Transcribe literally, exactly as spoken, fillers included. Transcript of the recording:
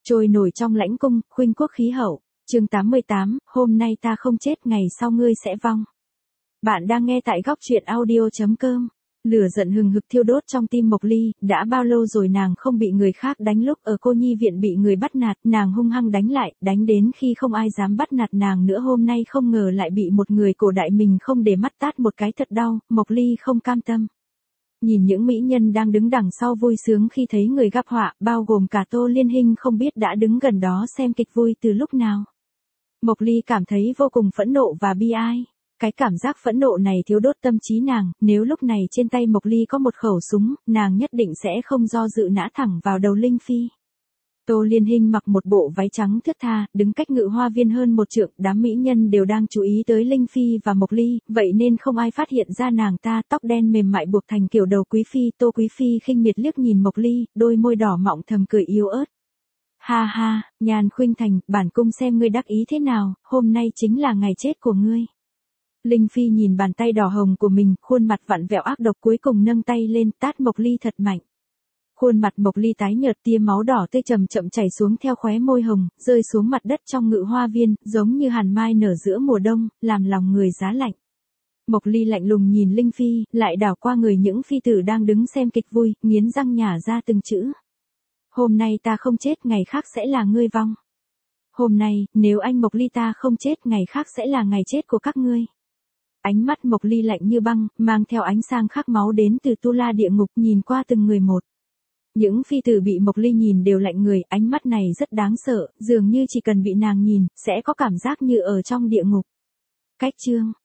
Trôi nổi trong lãnh cung, khuynh quốc khí hậu. Chương tám mươi tám, hôm nay ta không chết, ngày sau ngươi sẽ vong. Bạn đang nghe tại góc truyện audio chấm com. Lửa giận hừng hực thiêu đốt trong tim Mộc Ly, đã bao lâu rồi nàng không bị người khác đánh, lúc ở cô nhi viện bị người bắt nạt, nàng hung hăng đánh lại, đánh đến khi không ai dám bắt nạt nàng nữa, hôm nay không ngờ lại bị một người cổ đại mình không để mắt tát một cái thật đau, Mộc Ly không cam tâm. Nhìn những mỹ nhân đang đứng đằng sau vui sướng khi thấy người gặp họa, bao gồm cả Tô Liên Hinh không biết đã đứng gần đó xem kịch vui từ lúc nào. Mộc Ly cảm thấy vô cùng phẫn nộ và bi ai. Cái cảm giác phẫn nộ này thiếu đốt tâm trí nàng, nếu lúc này trên tay Mộc Ly có một khẩu súng, nàng nhất định sẽ không do dự nã thẳng vào đầu Linh Phi. Tô Liên Hinh mặc một bộ váy trắng thướt tha, đứng cách ngự hoa viên hơn một trượng, đám mỹ nhân đều đang chú ý tới Linh Phi và Mộc Ly, vậy nên không ai phát hiện ra nàng ta, tóc đen mềm mại buộc thành kiểu đầu quý phi. Tô Quý Phi khinh miệt liếc nhìn Mộc Ly, đôi môi đỏ mọng thầm cười yếu ớt. Ha ha, Nhàn Khuynh Thành, bản cung xem ngươi đắc ý thế nào, hôm nay chính là ngày chết của ngươi. Linh Phi nhìn bàn tay đỏ hồng của mình, khuôn mặt vặn vẹo ác độc, cuối cùng nâng tay lên tát Mộc Ly thật mạnh. Khuôn mặt Mộc Ly tái nhợt, tia máu đỏ tươi chậm chậm chảy xuống theo khóe môi hồng, rơi xuống mặt đất trong ngự hoa viên, giống như hàn mai nở giữa mùa đông, làm lòng người giá lạnh. Mộc Ly lạnh lùng nhìn Linh Phi, lại đảo qua người những phi tử đang đứng xem kịch vui, nghiến răng nhả ra từng chữ. Hôm nay ta không chết, ngày khác sẽ là ngươi vong. Hôm nay, nếu anh Mộc Ly ta không chết, ngày khác sẽ là ngày chết của các ngươi. Ánh mắt Mộc Ly lạnh như băng, mang theo ánh sáng khắc máu đến từ Tu La địa ngục, nhìn qua từng người một. Những phi tử bị Mộc Ly nhìn đều lạnh người, ánh mắt này rất đáng sợ, dường như chỉ cần bị nàng nhìn, sẽ có cảm giác như ở trong địa ngục. Cách chương